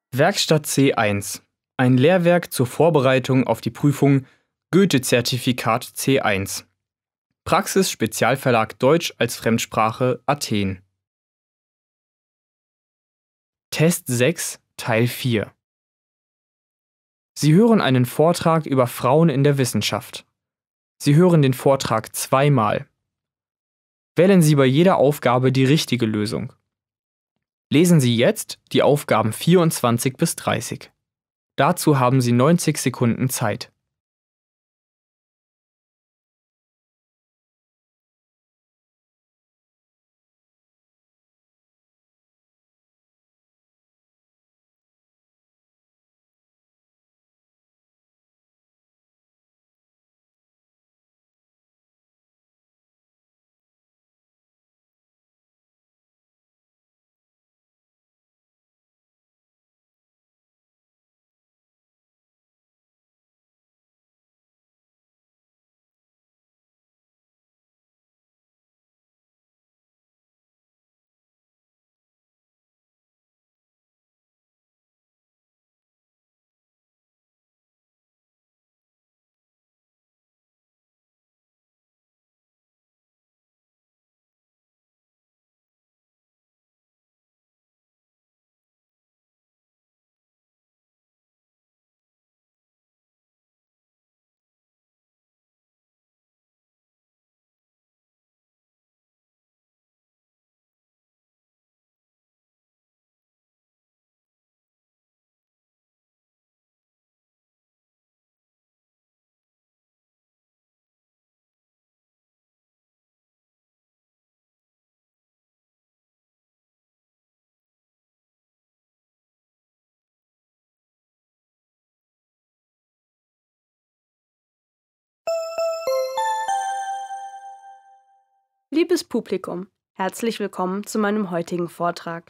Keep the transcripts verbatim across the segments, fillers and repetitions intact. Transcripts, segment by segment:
Werkstatt C eins. Ein Lehrwerk zur Vorbereitung auf die Prüfung Goethe-Zertifikat C eins. Praxis Spezialverlag Deutsch als Fremdsprache Athen. Test sechs, Teil vier. Sie hören einen Vortrag über Frauen in der Wissenschaft. Sie hören den Vortrag zweimal. Wählen Sie bei jeder Aufgabe die richtige Lösung. Lesen Sie jetzt die Aufgaben vierundzwanzig bis dreißig. Dazu haben Sie neunzig Sekunden Zeit. Liebes Publikum, herzlich willkommen zu meinem heutigen Vortrag.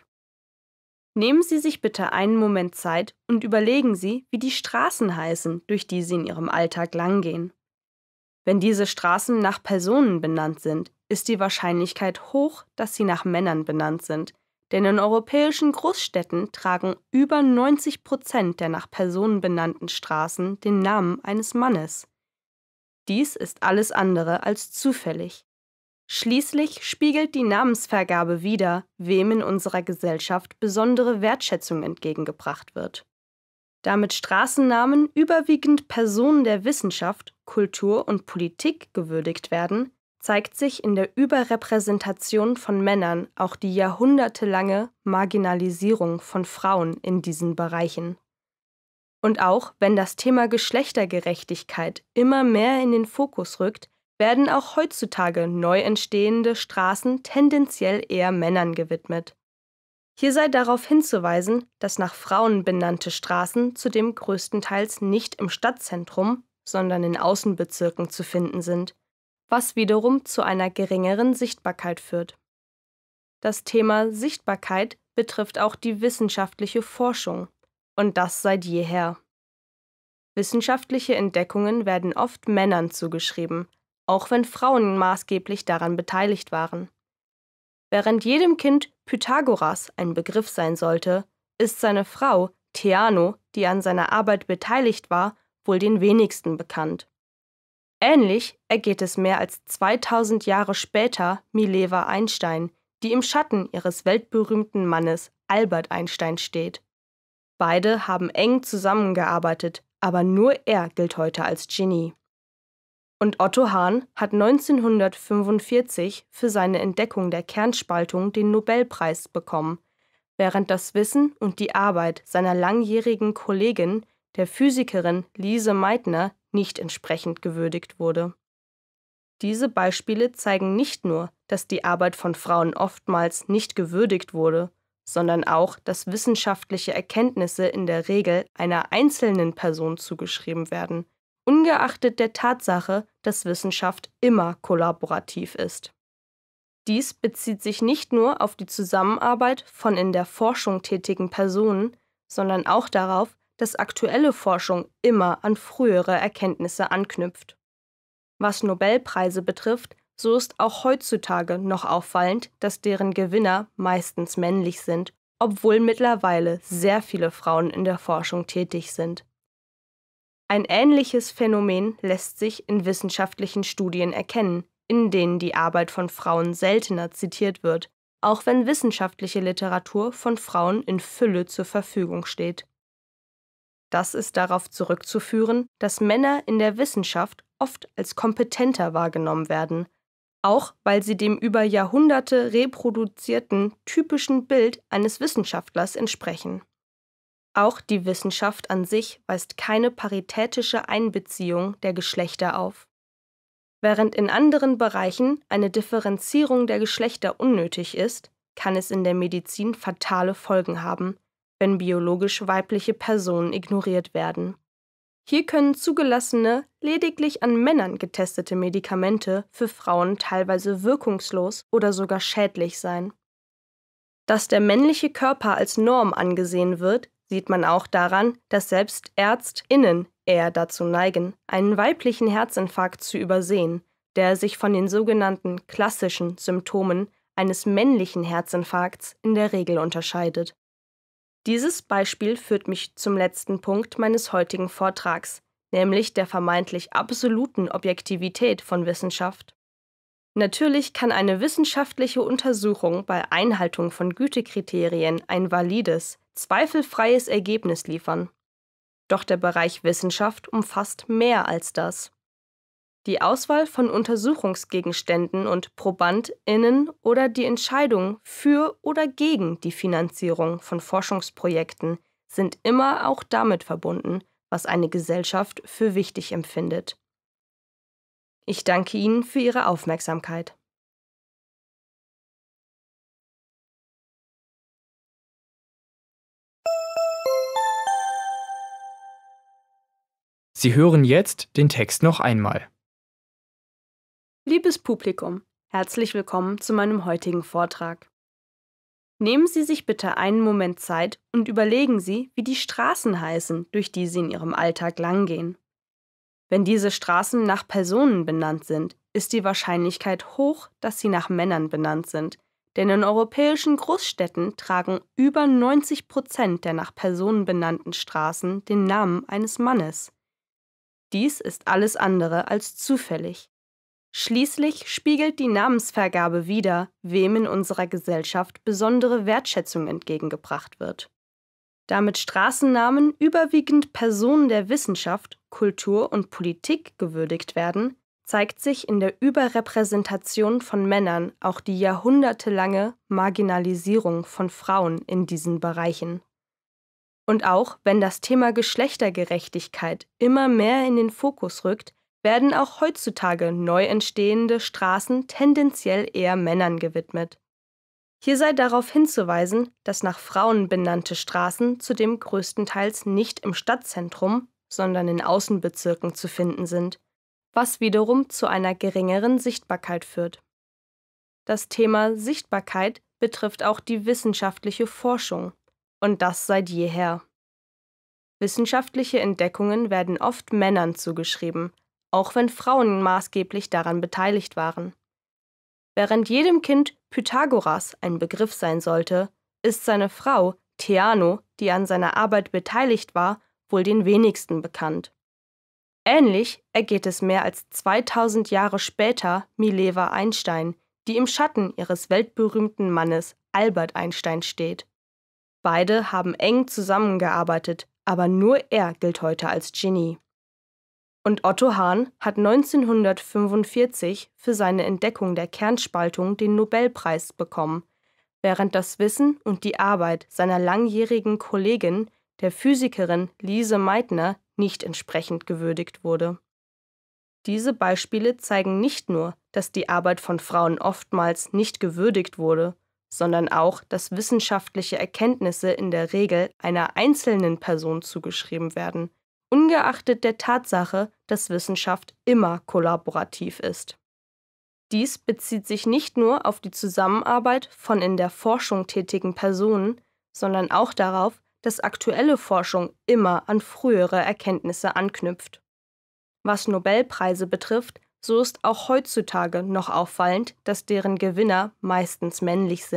Nehmen Sie sich bitte einen Moment Zeit und überlegen Sie, wie die Straßen heißen, durch die Sie in Ihrem Alltag langgehen. Wenn diese Straßen nach Personen benannt sind, ist die Wahrscheinlichkeit hoch, dass sie nach Männern benannt sind, denn in europäischen Großstädten tragen über neunzig Prozent der nach Personen benannten Straßen den Namen eines Mannes. Dies ist alles andere als zufällig. Schließlich spiegelt die Namensvergabe wider, wem in unserer Gesellschaft besondere Wertschätzung entgegengebracht wird. Da mit Straßennamen überwiegend Personen der Wissenschaft, Kultur und Politik gewürdigt werden, zeigt sich in der Überrepräsentation von Männern auch die jahrhundertelange Marginalisierung von Frauen in diesen Bereichen. Und auch wenn das Thema Geschlechtergerechtigkeit immer mehr in den Fokus rückt, werden auch heutzutage neu entstehende Straßen tendenziell eher Männern gewidmet. Hier sei darauf hinzuweisen, dass nach Frauen benannte Straßen zudem größtenteils nicht im Stadtzentrum, sondern in Außenbezirken zu finden sind, was wiederum zu einer geringeren Sichtbarkeit führt. Das Thema Sichtbarkeit betrifft auch die wissenschaftliche Forschung, und das seit jeher. Wissenschaftliche Entdeckungen werden oft Männern zugeschrieben, auch wenn Frauen maßgeblich daran beteiligt waren. Während jedem Kind Pythagoras ein Begriff sein sollte, ist seine Frau Theano, die an seiner Arbeit beteiligt war, wohl den wenigsten bekannt. Ähnlich ergeht es mehr als zweitausend Jahre später Mileva Einstein, die im Schatten ihres weltberühmten Mannes Albert Einstein steht. Beide haben eng zusammengearbeitet, aber nur er gilt heute als Genie. Und Otto Hahn hat neunzehnhundertfünfundvierzig für seine Entdeckung der Kernspaltung den Nobelpreis bekommen, während das Wissen und die Arbeit seiner langjährigen Kollegin, der Physikerin Lise Meitner, nicht entsprechend gewürdigt wurde. Diese Beispiele zeigen nicht nur, dass die Arbeit von Frauen oftmals nicht gewürdigt wurde, sondern auch, dass wissenschaftliche Erkenntnisse in der Regel einer einzelnen Person zugeschrieben werden, ungeachtet der Tatsache, dass Wissenschaft immer kollaborativ ist. Dies bezieht sich nicht nur auf die Zusammenarbeit von in der Forschung tätigen Personen, sondern auch darauf, dass aktuelle Forschung immer an frühere Erkenntnisse anknüpft. Was Nobelpreise betrifft, so ist auch heutzutage noch auffallend, dass deren Gewinner meistens männlich sind obwohl mittlerweile sehr viele Frauen in der Forschung tätig sind. Ein ähnliches Phänomen lässt sich in wissenschaftlichen Studien erkennen, in denen die Arbeit von Frauen seltener zitiert wird, auch wenn wissenschaftliche Literatur von Frauen in Fülle zur Verfügung steht. Das ist darauf zurückzuführen, dass Männer in der Wissenschaft oft als kompetenter wahrgenommen werden, auch weil sie dem über Jahrhunderte reproduzierten typischen Bild eines Wissenschaftlers entsprechen. Auch die Wissenschaft an sich weist keine paritätische Einbeziehung der Geschlechter auf. Während in anderen Bereichen eine Differenzierung der Geschlechter unnötig ist, kann es in der Medizin fatale Folgen haben, wenn biologisch weibliche Personen ignoriert werden. Hier können zugelassene, lediglich an Männern getestete Medikamente für Frauen teilweise wirkungslos oder sogar schädlich sein. Dass der männliche Körper als Norm angesehen wird, sieht man auch daran, dass selbst ÄrztInnen eher dazu neigen, einen weiblichen Herzinfarkt zu übersehen, der sich von den sogenannten klassischen Symptomen eines männlichen Herzinfarkts in der Regel unterscheidet. Dieses Beispiel führt mich zum letzten Punkt meines heutigen Vortrags, nämlich der vermeintlich absoluten Objektivität von Wissenschaft. Natürlich kann eine wissenschaftliche Untersuchung bei Einhaltung von Gütekriterien ein valides, zweifelfreies Ergebnis liefern. Doch der Bereich Wissenschaft umfasst mehr als das. Die Auswahl von Untersuchungsgegenständen und ProbandInnen oder die Entscheidung für oder gegen die Finanzierung von Forschungsprojekten sind immer auch damit verbunden, was eine Gesellschaft für wichtig empfindet. Ich danke Ihnen für Ihre Aufmerksamkeit. Sie hören jetzt den Text noch einmal. Liebes Publikum, herzlich willkommen zu meinem heutigen Vortrag. Nehmen Sie sich bitte einen Moment Zeit und überlegen Sie, wie die Straßen heißen, durch die Sie in Ihrem Alltag langgehen. Wenn diese Straßen nach Personen benannt sind, ist die Wahrscheinlichkeit hoch, dass sie nach Männern benannt sind, denn in europäischen Großstädten tragen über neunzig Prozent der nach Personen benannten Straßen den Namen eines Mannes. Dies ist alles andere als zufällig. Schließlich spiegelt die Namensvergabe wider, wem in unserer Gesellschaft besondere Wertschätzung entgegengebracht wird. Damit Straßennamen überwiegend Personen der Wissenschaft, Kultur und Politik gewürdigt werden, zeigt sich in der Überrepräsentation von Männern auch die jahrhundertelange Marginalisierung von Frauen in diesen Bereichen. Und auch wenn das Thema Geschlechtergerechtigkeit immer mehr in den Fokus rückt, werden auch heutzutage neu entstehende Straßen tendenziell eher Männern gewidmet. Hier sei darauf hinzuweisen, dass nach Frauen benannte Straßen zudem größtenteils nicht im Stadtzentrum, sondern in Außenbezirken zu finden sind, was wiederum zu einer geringeren Sichtbarkeit führt. Das Thema Sichtbarkeit betrifft auch die wissenschaftliche Forschung, und das seit jeher. Wissenschaftliche Entdeckungen werden oft Männern zugeschrieben, auch wenn Frauen maßgeblich daran beteiligt waren. Während jedem Kind Pythagoras ein Begriff sein sollte, ist seine Frau, Theano, die an seiner Arbeit beteiligt war, wohl den wenigsten bekannt. Ähnlich ergeht es mehr als zweitausend Jahre später Mileva Einstein, die im Schatten ihres weltberühmten Mannes Albert Einstein steht. Beide haben eng zusammengearbeitet, aber nur er gilt heute als Genie. Und Otto Hahn hat neunzehnhundertfünfundvierzig für seine Entdeckung der Kernspaltung den Nobelpreis bekommen, während das Wissen und die Arbeit seiner langjährigen Kollegin, der Physikerin Lise Meitner, nicht entsprechend gewürdigt wurde. Diese Beispiele zeigen nicht nur, dass die Arbeit von Frauen oftmals nicht gewürdigt wurde, sondern auch, dass wissenschaftliche Erkenntnisse in der Regel einer einzelnen Person zugeschrieben werden, ungeachtet der Tatsache, dass Wissenschaft immer kollaborativ ist. Dies bezieht sich nicht nur auf die Zusammenarbeit von in der Forschung tätigen Personen, sondern auch darauf, dass aktuelle Forschung immer an frühere Erkenntnisse anknüpft. Was Nobelpreise betrifft, so ist auch heutzutage noch auffallend, dass deren Gewinner meistens männlich sind,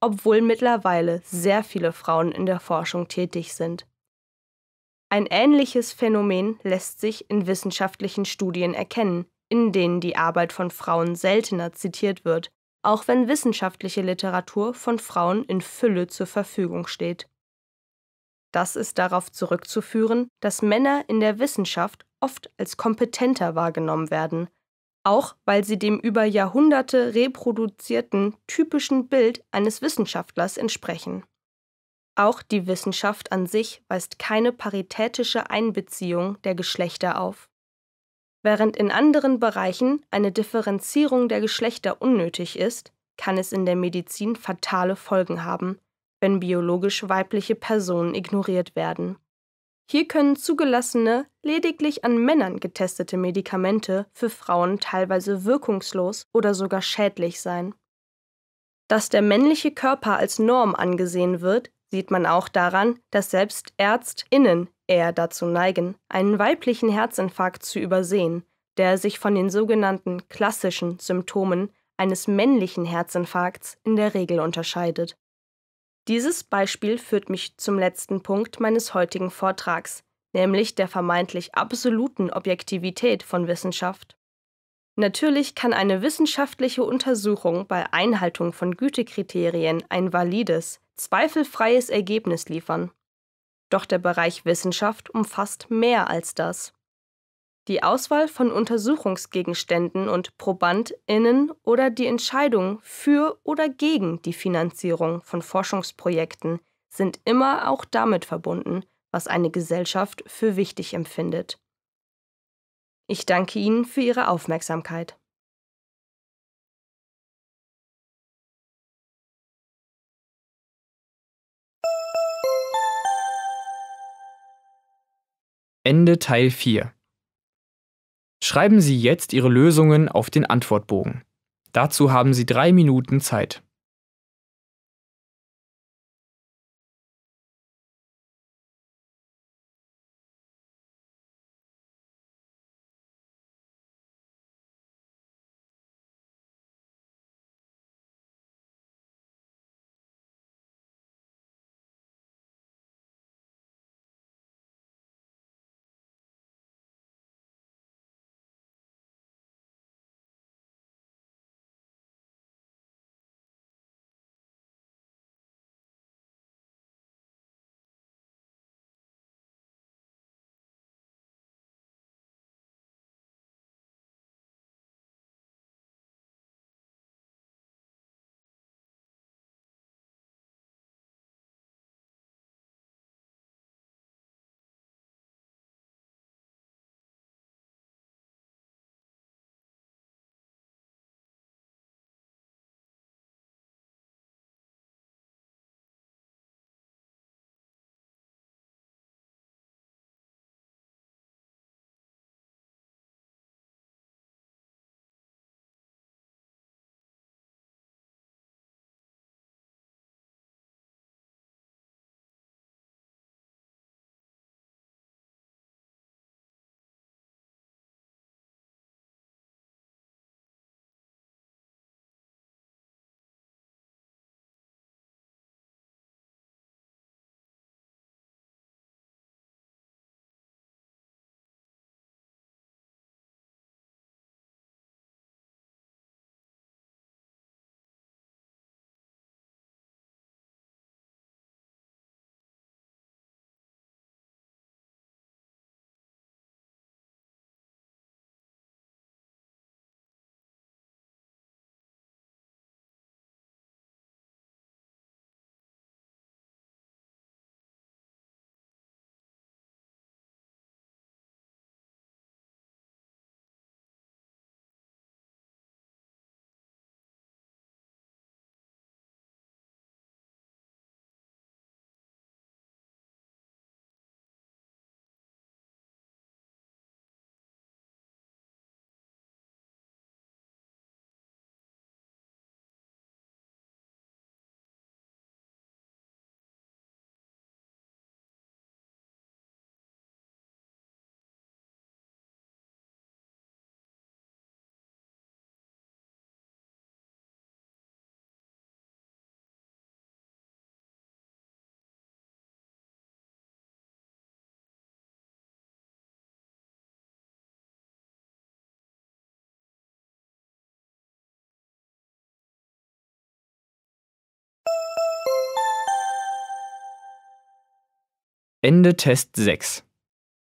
obwohl mittlerweile sehr viele Frauen in der Forschung tätig sind. Ein ähnliches Phänomen lässt sich in wissenschaftlichen Studien erkennen, in denen die Arbeit von Frauen seltener zitiert wird, auch wenn wissenschaftliche Literatur von Frauen in Fülle zur Verfügung steht. Das ist darauf zurückzuführen, dass Männer in der Wissenschaft oft als kompetenter wahrgenommen werden, auch weil sie dem über Jahrhunderte reproduzierten typischen Bild eines Wissenschaftlers entsprechen. Auch die Wissenschaft an sich weist keine paritätische Einbeziehung der Geschlechter auf. Während in anderen Bereichen eine Differenzierung der Geschlechter unnötig ist, kann es in der Medizin fatale Folgen haben, wenn biologisch weibliche Personen ignoriert werden. Hier können zugelassene, lediglich an Männern getestete Medikamente für Frauen teilweise wirkungslos oder sogar schädlich sein. Dass der männliche Körper als Norm angesehen wird, sieht man auch daran, dass selbst ÄrztInnen eher dazu neigen, einen weiblichen Herzinfarkt zu übersehen, der sich von den sogenannten klassischen Symptomen eines männlichen Herzinfarkts in der Regel unterscheidet. Dieses Beispiel führt mich zum letzten Punkt meines heutigen Vortrags, nämlich der vermeintlich absoluten Objektivität von Wissenschaft. Natürlich kann eine wissenschaftliche Untersuchung bei Einhaltung von Gütekriterien ein valides, zweifelfreies Ergebnis liefern. Doch der Bereich Wissenschaft umfasst mehr als das. Die Auswahl von Untersuchungsgegenständen und ProbandInnen oder die Entscheidung für oder gegen die Finanzierung von Forschungsprojekten sind immer auch damit verbunden, was eine Gesellschaft für wichtig empfindet. Ich danke Ihnen für Ihre Aufmerksamkeit. Ende Teil vier. Schreiben Sie jetzt Ihre Lösungen auf den Antwortbogen. Dazu haben Sie drei Minuten Zeit. Ende Test sechs.